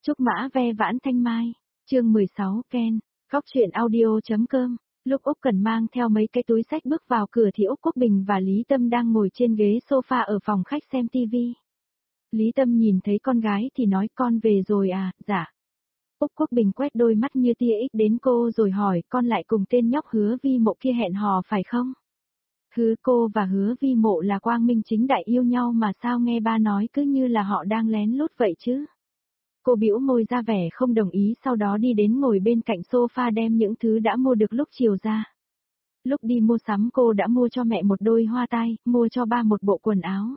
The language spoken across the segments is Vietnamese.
Trúc mã ve vãn thanh mai, chương 16 Ken, góc truyện audio.com. Lúc Úc Cần mang theo mấy cái túi xách bước vào cửa thì Úc Quốc Bình và Lý Tâm đang ngồi trên ghế sofa ở phòng khách xem tivi. Lý Tâm nhìn thấy con gái thì nói con về rồi à, dạ. Úc Quốc Bình quét đôi mắt như tia ích đến cô rồi hỏi con lại cùng tên nhóc Hứa Vi Mộ kia hẹn hò phải không? Cô và Hứa Vi Mộ là quang minh chính đại yêu nhau mà sao nghe ba nói cứ như là họ đang lén lút vậy chứ? Cô bĩu môi ra vẻ không đồng ý sau đó đi đến ngồi bên cạnh sofa đem những thứ đã mua được lúc chiều ra. Lúc đi mua sắm cô đã mua cho mẹ một đôi hoa tai, mua cho ba một bộ quần áo.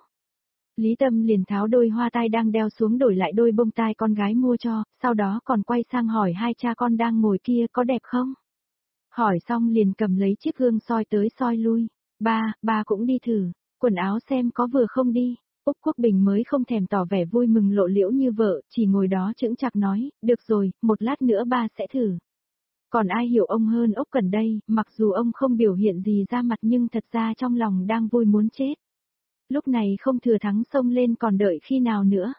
Lý Tâm liền tháo đôi hoa tai đang đeo xuống đổi lại đôi bông tai con gái mua cho, sau đó còn quay sang hỏi hai cha con đang ngồi kia có đẹp không? Hỏi xong liền cầm lấy chiếc gương soi tới soi lui. Ba cũng đi thử, quần áo xem có vừa không đi. Úc Quốc Bình mới không thèm tỏ vẻ vui mừng lộ liễu như vợ, chỉ ngồi đó chững chạc nói, được rồi, một lát nữa ba sẽ thử. Còn ai hiểu ông hơn Úc Cần đây, mặc dù ông không biểu hiện gì ra mặt nhưng thật ra trong lòng đang vui muốn chết. Lúc này không thừa thắng xông lên còn đợi khi nào nữa.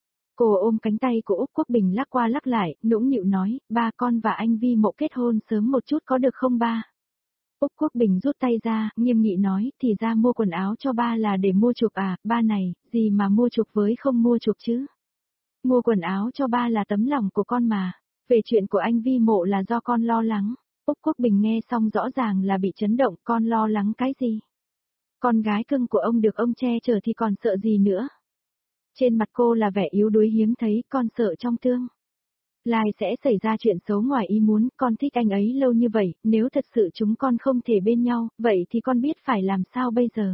Cô ôm cánh tay của Úc Quốc Bình lắc qua lắc lại, nũng nịu nói, ba con và anh Vi Mộ kết hôn sớm một chút có được không ba? Úc Quốc Bình rút tay ra, nghiêm nghị nói, thì ra mua quần áo cho ba là để mua chuộc à, ba này, gì mà mua chuộc với không mua chuộc chứ? Mua quần áo cho ba là tấm lòng của con mà, về chuyện của anh Vi Mộ là do con lo lắng. Úc Quốc Bình nghe xong rõ ràng là bị chấn động, con lo lắng cái gì? Con gái cưng của ông được ông che chở thì còn sợ gì nữa? Trên mặt cô là vẻ yếu đuối hiếm thấy, con sợ trong tương lai sẽ xảy ra chuyện xấu ngoài ý muốn, con thích anh ấy lâu như vậy, nếu thật sự chúng con không thể bên nhau, vậy thì con biết phải làm sao bây giờ.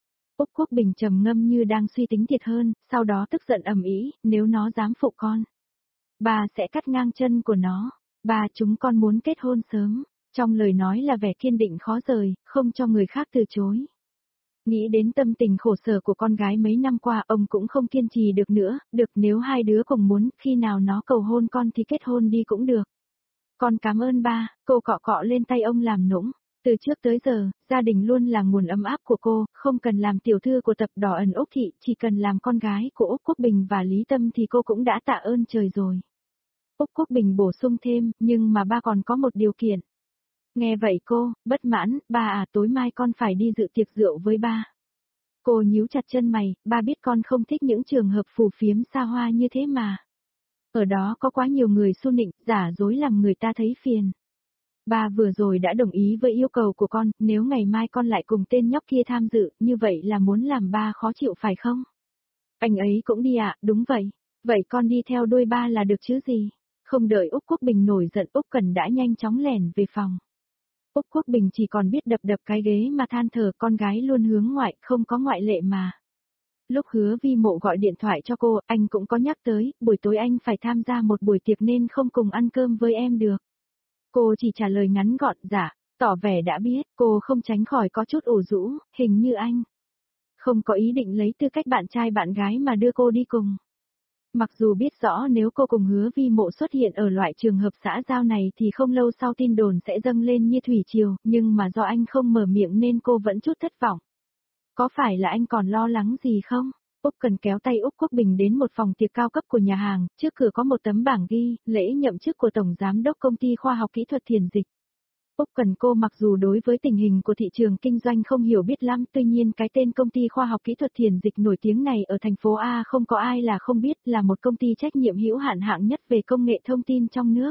Úc Quốc Bình trầm ngâm như đang suy tính thiệt hơn, sau đó tức giận ầm ĩ, nếu nó dám phụ con, bà sẽ cắt ngang chân của nó. Ba chúng con muốn kết hôn sớm, trong lời nói là vẻ kiên định khó rời, không cho người khác từ chối. Nghĩ đến tâm tình khổ sở của con gái mấy năm qua ông cũng không kiên trì được nữa, được nếu hai đứa cùng muốn, khi nào nó cầu hôn con thì kết hôn đi cũng được. Con cảm ơn ba, cô cọ cọ lên tay ông làm nũng. Từ trước tới giờ, gia đình luôn là nguồn ấm áp của cô, không cần làm tiểu thư của tập đỏ ẩn Úc Thị, chỉ cần làm con gái của Úc Quốc Bình và Lý Tâm thì cô cũng đã tạ ơn trời rồi. Úc Quốc Bình bổ sung thêm, nhưng mà ba còn có một điều kiện. Nghe vậy cô, bất mãn, ba à tối mai con phải đi dự tiệc rượu với ba. Cô nhíu chặt chân mày, ba biết con không thích những trường hợp phù phiếm xa hoa như thế mà. Ở đó có quá nhiều người xu nịnh, giả dối làm người ta thấy phiền. Ba vừa rồi đã đồng ý với yêu cầu của con, nếu ngày mai con lại cùng tên nhóc kia tham dự, như vậy là muốn làm ba khó chịu phải không? Anh ấy cũng đi ạ, đúng vậy. Vậy con đi theo đôi ba là được chứ gì? Không đợi Úc Quốc Bình nổi giận Úc Cần đã nhanh chóng lẻn về phòng. Úc Quốc Bình chỉ còn biết đập đập cái ghế mà than thở con gái luôn hướng ngoại, không có ngoại lệ mà. Lúc Hứa Vi Mộ gọi điện thoại cho cô, anh cũng có nhắc tới, buổi tối anh phải tham gia một buổi tiệc nên không cùng ăn cơm với em được. Cô chỉ trả lời ngắn gọn, dạ, tỏ vẻ đã biết, cô không tránh khỏi có chút ủ rũ, hình như anh không có ý định lấy tư cách bạn trai bạn gái mà đưa cô đi cùng. Mặc dù biết rõ nếu cô cùng Hứa Vi Mộ xuất hiện ở loại trường hợp xã giao này thì không lâu sau tin đồn sẽ dâng lên như thủy triều, nhưng mà do anh không mở miệng nên cô vẫn chút thất vọng. Có phải là anh còn lo lắng gì không? Úc Cần kéo tay Úc Quốc Bình đến một phòng tiệc cao cấp của nhà hàng, trước cửa có một tấm bảng ghi, lễ nhậm chức của Tổng Giám đốc Công ty Khoa học Kỹ thuật Thiền Dịch. Úc Cần cô mặc dù đối với tình hình của thị trường kinh doanh không hiểu biết lắm, tuy nhiên cái tên Công ty Khoa học Kỹ thuật Thiền Dịch nổi tiếng này ở thành phố A không có ai là không biết, là một công ty trách nhiệm hữu hạn hạng nhất về công nghệ thông tin trong nước.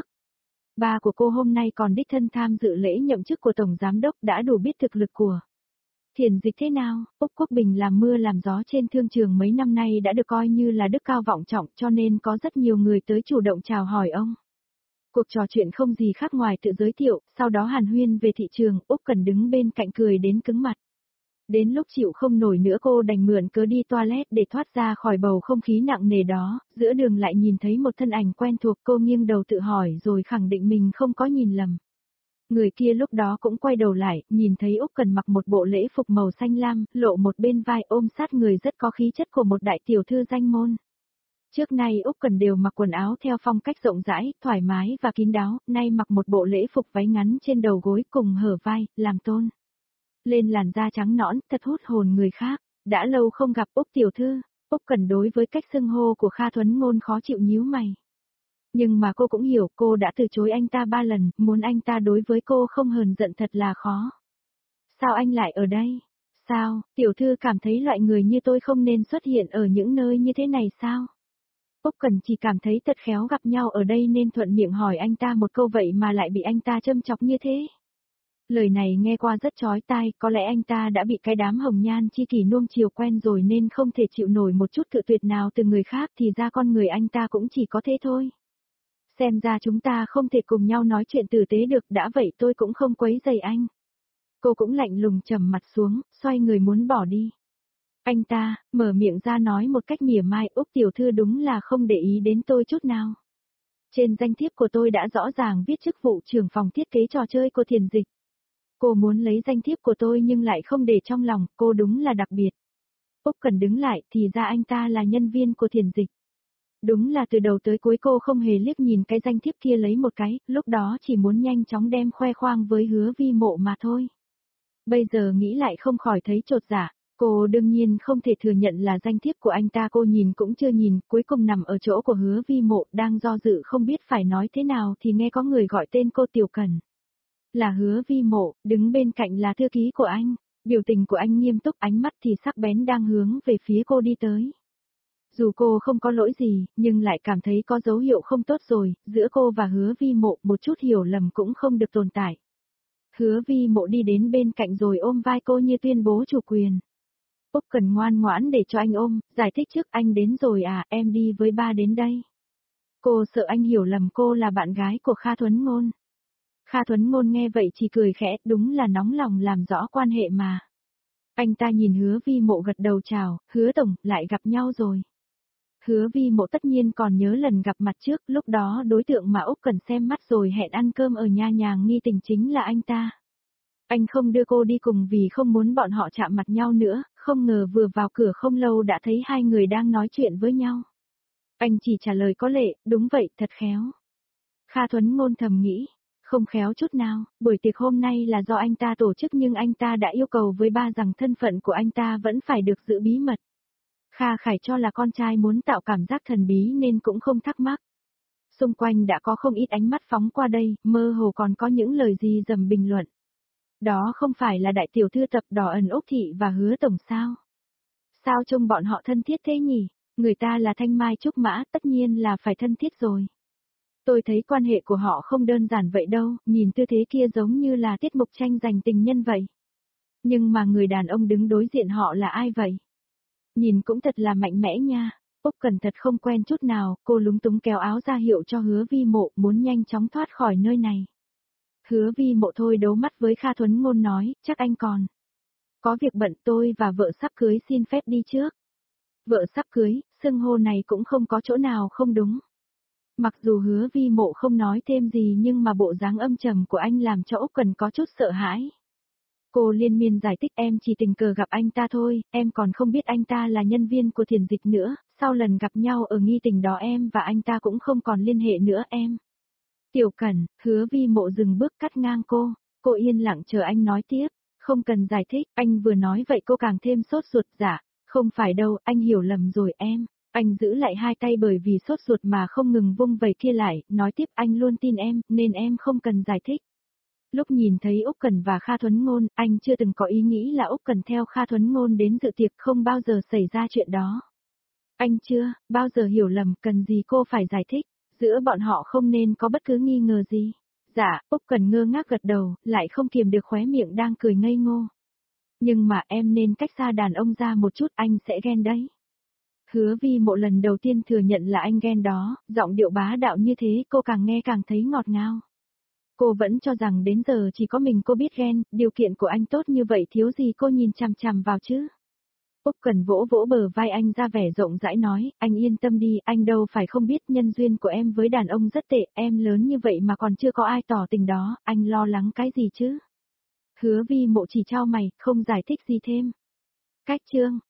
Ba của cô hôm nay còn đích thân tham dự lễ nhậm chức của Tổng Giám đốc đã đủ biết thực lực của Thiền Dịch thế nào. Úc Quốc Bình làm mưa làm gió trên thương trường mấy năm nay đã được coi như là đức cao vọng trọng cho nên có rất nhiều người tới chủ động chào hỏi ông. Cuộc trò chuyện không gì khác ngoài tự giới thiệu, sau đó hàn huyên về thị trường, Úc Cần đứng bên cạnh cười đến cứng mặt. Đến lúc chịu không nổi nữa cô đành mượn cớ đi toilet để thoát ra khỏi bầu không khí nặng nề đó, giữa đường lại nhìn thấy một thân ảnh quen thuộc cô nghiêng đầu tự hỏi rồi khẳng định mình không có nhìn lầm. Người kia lúc đó cũng quay đầu lại, nhìn thấy Úc Cần mặc một bộ lễ phục màu xanh lam, lộ một bên vai ôm sát người rất có khí chất của một đại tiểu thư danh môn. Trước nay Úc Cần đều mặc quần áo theo phong cách rộng rãi, thoải mái và kín đáo, nay mặc một bộ lễ phục váy ngắn trên đầu gối cùng hở vai, làm tôn lên làn da trắng nõn, thật hút hồn người khác. Đã lâu không gặp Úc tiểu thư, Úc Cần đối với cách xưng hô của Kha Thuấn Ngôn khó chịu nhíu mày. Nhưng mà cô cũng hiểu cô đã từ chối anh ta 3 lần, muốn anh ta đối với cô không hờn giận thật là khó. Sao anh lại ở đây? Sao, tiểu thư cảm thấy loại người như tôi không nên xuất hiện ở những nơi như thế này sao? Úc Cần chỉ cảm thấy thật khéo gặp nhau ở đây nên thuận miệng hỏi anh ta một câu vậy mà lại bị anh ta châm chọc như thế. Lời này nghe qua rất chói tai, có lẽ anh ta đã bị cái đám hồng nhan chi kỷ nuông chiều quen rồi nên không thể chịu nổi một chút cự tuyệt nào từ người khác thì ra con người anh ta cũng chỉ có thế thôi. Xem ra chúng ta không thể cùng nhau nói chuyện tử tế được, đã vậy tôi cũng không quấy rầy anh. Cô cũng lạnh lùng trầm mặt xuống, xoay người muốn bỏ đi. Anh ta, mở miệng ra nói một cách mỉa mai, Úc tiểu thư đúng là không để ý đến tôi chút nào. Trên danh thiếp của tôi đã rõ ràng viết chức vụ trưởng phòng thiết kế trò chơi của Thiền Dịch. Cô muốn lấy danh thiếp của tôi nhưng lại không để trong lòng, cô đúng là đặc biệt. Úc Cần đứng lại, thì ra anh ta là nhân viên của Thiền Dịch. Đúng là từ đầu tới cuối cô không hề liếc nhìn cái danh thiếp kia lấy một cái, lúc đó chỉ muốn nhanh chóng đem khoe khoang với Hứa Vi Mộ mà thôi. Bây giờ nghĩ lại không khỏi thấy chột dạ, cô đương nhiên không thể thừa nhận là danh thiếp của anh ta cô nhìn cũng chưa nhìn, cuối cùng nằm ở chỗ của Hứa Vi Mộ đang do dự không biết phải nói thế nào thì nghe có người gọi tên cô Tiểu Cần. Là Hứa Vi Mộ, đứng bên cạnh là thư ký của anh, biểu tình của anh nghiêm túc ánh mắt thì sắc bén đang hướng về phía cô đi tới. Dù cô không có lỗi gì, nhưng lại cảm thấy có dấu hiệu không tốt rồi, giữa cô và Hứa Vi Mộ một chút hiểu lầm cũng không được tồn tại. Hứa Vi Mộ đi đến bên cạnh rồi ôm vai cô như tuyên bố chủ quyền. Úc Cần ngoan ngoãn để cho anh ôm, giải thích trước anh đến rồi à, em đi với ba đến đây. Cô sợ anh hiểu lầm cô là bạn gái của Kha Thuấn Ngôn. Kha Thuấn Ngôn nghe vậy chỉ cười khẽ, đúng là nóng lòng làm rõ quan hệ mà. Anh ta nhìn Hứa Vi Mộ gật đầu chào, Hứa tổng, lại gặp nhau rồi. Hứa Vi Mộ tất nhiên còn nhớ lần gặp mặt trước, lúc đó đối tượng mà Úc Cần xem mắt rồi hẹn ăn cơm ở nha nhàng nghi tình chính là anh ta. Anh không đưa cô đi cùng vì không muốn bọn họ chạm mặt nhau nữa, không ngờ vừa vào cửa không lâu đã thấy hai người đang nói chuyện với nhau. Anh chỉ trả lời có lệ, đúng vậy, thật khéo. Kha Thuấn Ngôn thầm nghĩ, không khéo chút nào, buổi tiệc hôm nay là do anh ta tổ chức nhưng anh ta đã yêu cầu với ba rằng thân phận của anh ta vẫn phải được giữ bí mật. Kha Khải cho là con trai muốn tạo cảm giác thần bí nên cũng không thắc mắc. Xung quanh đã có không ít ánh mắt phóng qua đây, mơ hồ còn có những lời gì dầm bình luận. Đó không phải là đại tiểu thư tập đỏ ẩn Úc Thị và Hứa Tổng sao? Sao trông bọn họ thân thiết thế nhỉ? Người ta là Thanh Mai Trúc Mã, tất nhiên là phải thân thiết rồi. Tôi thấy quan hệ của họ không đơn giản vậy đâu, nhìn tư thế kia giống như là tiết mục tranh giành tình nhân vậy. Nhưng mà người đàn ông đứng đối diện họ là ai vậy? Nhìn cũng thật là mạnh mẽ nha. Úc Cần thật không quen chút nào, cô lúng túng kéo áo ra hiệu cho Hứa Vi Mộ muốn nhanh chóng thoát khỏi nơi này. Hứa Vi Mộ thôi đấu mắt với Kha Thuấn Ngôn nói, chắc anh còn. Có việc bận tôi và vợ sắp cưới xin phép đi trước. Vợ sắp cưới, xưng hô này cũng không có chỗ nào không đúng. Mặc dù Hứa Vi Mộ không nói thêm gì nhưng mà bộ dáng âm trầm của anh làm cho Úc Cần có chút sợ hãi. Cô liên miên giải thích em chỉ tình cờ gặp anh ta thôi, em còn không biết anh ta là nhân viên của Thiền Dịch nữa, sau lần gặp nhau ở nghi tình đó em và anh ta cũng không còn liên hệ nữa em. Tiểu Cẩn, Hứa Vi Mộ dừng bước cắt ngang cô yên lặng chờ anh nói tiếp, không cần giải thích, anh vừa nói vậy cô càng thêm sốt ruột dạ, không phải đâu, anh hiểu lầm rồi em. Anh giữ lại hai tay bởi vì sốt ruột mà không ngừng vung vẩy kia lại, nói tiếp anh luôn tin em, nên em không cần giải thích. Lúc nhìn thấy Úc Cần và Kha Thuấn Ngôn, anh chưa từng có ý nghĩ là Úc Cần theo Kha Thuấn Ngôn đến dự tiệc, không bao giờ xảy ra chuyện đó. Anh chưa bao giờ hiểu lầm, cần gì cô phải giải thích, giữa bọn họ không nên có bất cứ nghi ngờ gì. Dạ, Úc Cần ngơ ngác gật đầu, lại không kiềm được khóe miệng đang cười ngây ngô. Nhưng mà em nên cách xa đàn ông ra một chút, anh sẽ ghen đấy. Hứa Vi Mộ lần đầu tiên thừa nhận là anh ghen đó, giọng điệu bá đạo như thế cô càng nghe càng thấy ngọt ngào. Cô vẫn cho rằng đến giờ chỉ có mình cô biết ghen, điều kiện của anh tốt như vậy thiếu gì cô nhìn chằm chằm vào chứ. Úc Cần vỗ vỗ bờ vai anh ra vẻ rộng rãi nói, anh yên tâm đi, anh đâu phải không biết nhân duyên của em với đàn ông rất tệ, em lớn như vậy mà còn chưa có ai tỏ tình đó, anh lo lắng cái gì chứ. Hứa Vi Mộ chỉ trao mày, không giải thích gì thêm. Cách chương